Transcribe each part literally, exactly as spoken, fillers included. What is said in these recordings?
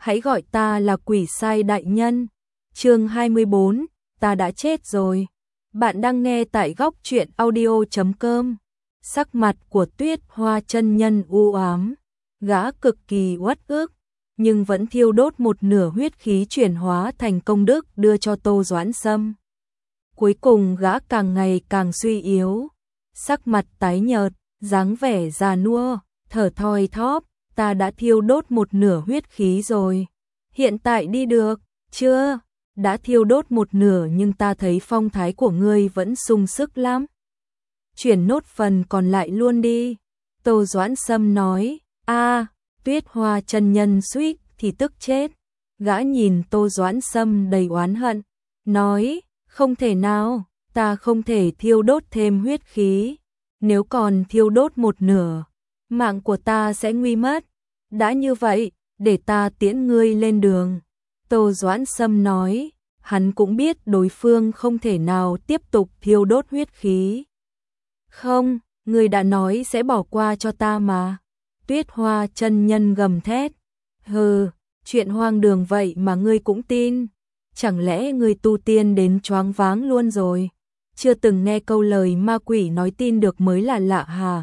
hãy gọi ta là quỷ sai đại nhân. Chương hai mươi bốn, ta đã chết rồi. Bạn đang nghe tại góc truyện audio chấm com. Sắc mặt của Tuyết Hoa chân nhân u ám, gã cực kỳ uất ức, nhưng vẫn thiêu đốt một nửa huyết khí chuyển hóa thành công đức đưa cho Tô Doãn Sâm. Cuối cùng gã càng ngày càng suy yếu, sắc mặt tái nhợt, dáng vẻ già nua, thở thoi thóp, ta đã thiêu đốt một nửa huyết khí rồi. Hiện tại đi được, chưa? Đã thiêu đốt một nửa nhưng ta thấy phong thái của ngươi vẫn sung sức lắm. Chuyển nốt phần còn lại luôn đi. Tô Doãn Sâm nói, a Tuyết Hoa chân nhân suýt thì tức chết. Gã nhìn Tô Doãn Sâm đầy oán hận, nói, không thể nào, ta không thể thiêu đốt thêm huyết khí. Nếu còn thiêu đốt một nửa, mạng của ta sẽ nguy mất. Đã như vậy, để ta tiễn ngươi lên đường. Tô Doãn Sâm nói, hắn cũng biết đối phương không thể nào tiếp tục thiêu đốt huyết khí. Không, ngươi đã nói sẽ bỏ qua cho ta mà. Tuyết Hoa chân nhân gầm thét. Hừ, chuyện hoang đường vậy mà ngươi cũng tin. Chẳng lẽ ngươi tu tiên đến choáng váng luôn rồi? Chưa từng nghe câu lời ma quỷ nói tin được mới là lạ hà?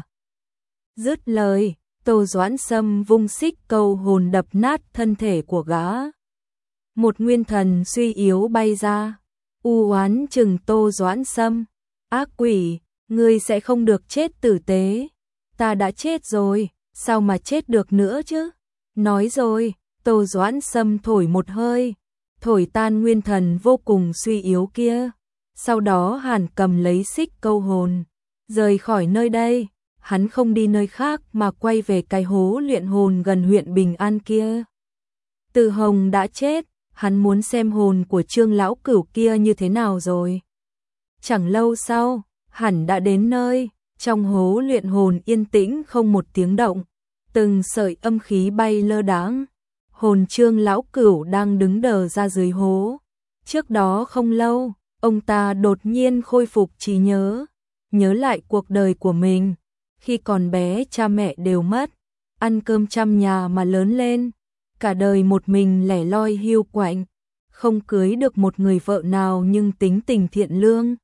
Dứt lời, Tô Doãn Sâm vung xích câu hồn đập nát thân thể của gã. Một nguyên thần suy yếu bay ra, u oán chừng Tô Doãn Sâm. Ác quỷ, ngươi sẽ không được chết tử tế. Ta đã chết rồi, sao mà chết được nữa chứ? Nói rồi, Tô Doãn Sâm thổi một hơi, thổi tan nguyên thần vô cùng suy yếu kia. Sau đó Hàn Cầm lấy xích câu hồn, rời khỏi nơi đây. Hắn không đi nơi khác mà quay về cái hố luyện hồn gần huyện Bình An kia. Từ Hồng đã chết, hắn muốn xem hồn của Trương lão cửu kia như thế nào rồi. Chẳng lâu sau, hắn đã đến nơi, trong hố luyện hồn yên tĩnh không một tiếng động, từng sợi âm khí bay lơ đãng. Hồn Trương lão cửu đang đứng đờ ra dưới hố. Trước đó không lâu, ông ta đột nhiên khôi phục trí nhớ, nhớ lại cuộc đời của mình. Khi còn bé cha mẹ đều mất, ăn cơm trăm nhà mà lớn lên, cả đời một mình lẻ loi hiu quạnh, không cưới được một người vợ nào nhưng tính tình thiện lương,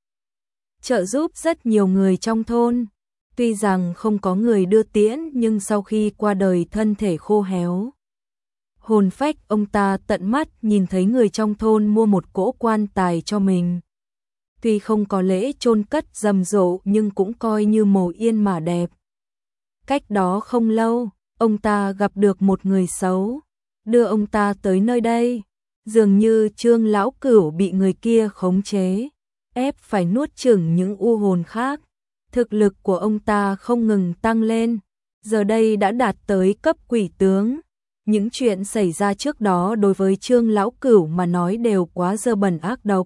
trợ giúp rất nhiều người trong thôn. Tuy rằng không có người đưa tiễn nhưng sau khi qua đời thân thể khô héo. Hồn phách ông ta tận mắt nhìn thấy người trong thôn mua một cỗ quan tài cho mình. Tuy không có lễ chôn cất rầm rộ nhưng cũng coi như mồ yên mà đẹp. Cách đó không lâu, ông ta gặp được một người xấu, đưa ông ta tới nơi đây. Dường như Trương lão cửu bị người kia khống chế, ép phải nuốt chửng những u hồn khác. Thực lực của ông ta không ngừng tăng lên, giờ đây đã đạt tới cấp quỷ tướng. Những chuyện xảy ra trước đó đối với Trương lão cửu mà nói đều quá dơ bẩn ác độc.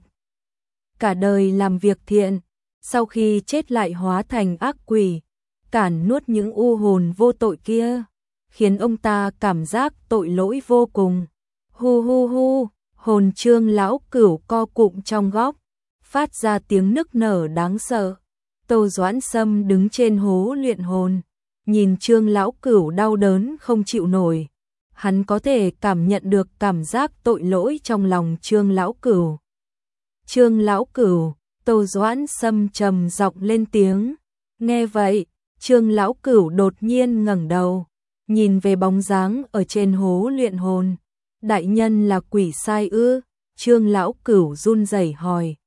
Cả đời làm việc thiện, sau khi chết lại hóa thành ác quỷ, cản nuốt những u hồn vô tội kia, khiến ông ta cảm giác tội lỗi vô cùng. Hu hu hu, hồn Trương lão cửu co cụm trong góc, phát ra tiếng nức nở đáng sợ. Tô Doãn Sâm đứng trên hố luyện hồn, nhìn Trương lão cửu đau đớn không chịu nổi. Hắn có thể cảm nhận được cảm giác tội lỗi trong lòng Trương lão cửu. Trương lão cửu, Tô Doãn Sâm trầm giọng lên tiếng. Nghe vậy, Trương lão cửu đột nhiên ngẩng đầu, nhìn về bóng dáng ở trên hố luyện hồn. Đại nhân là quỷ sai ư? Trương lão cửu run rẩy hỏi.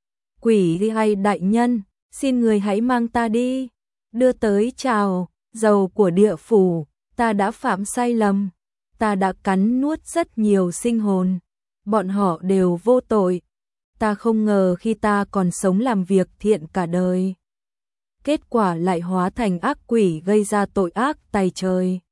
Quỷ đi hay đại nhân, xin người hãy mang ta đi, đưa tới trào dầu của địa phủ. Ta đã phạm sai lầm, ta đã cắn nuốt rất nhiều sinh hồn, bọn họ đều vô tội. Ta không ngờ khi ta còn sống làm việc thiện cả đời, kết quả lại hóa thành ác quỷ gây ra tội ác tày trời.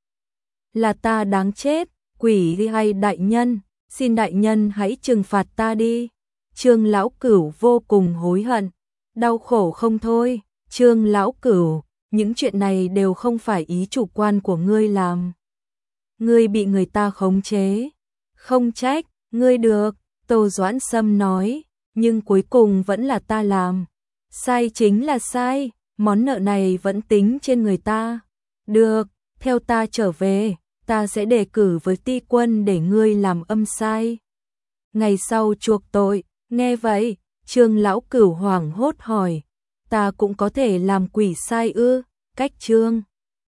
Là ta đáng chết, quỷ đi hay đại nhân, xin đại nhân hãy trừng phạt ta đi. Trương lão cửu vô cùng hối hận, đau khổ không thôi. Trương lão cửu, những chuyện này đều không phải ý chủ quan của ngươi làm. Ngươi bị người ta khống chế, không trách, ngươi được. Tô Doãn Sâm nói, nhưng cuối cùng vẫn là ta làm. Sai chính là sai, món nợ này vẫn tính trên người ta. Được, theo ta trở về. ta sẽ đề cử với ti quân để ngươi làm âm sai. Ngày sau chuộc tội, nghe vậy, Trương lão cửu hoảng hốt hỏi, ta cũng có thể làm quỷ sai ư? Cách Trương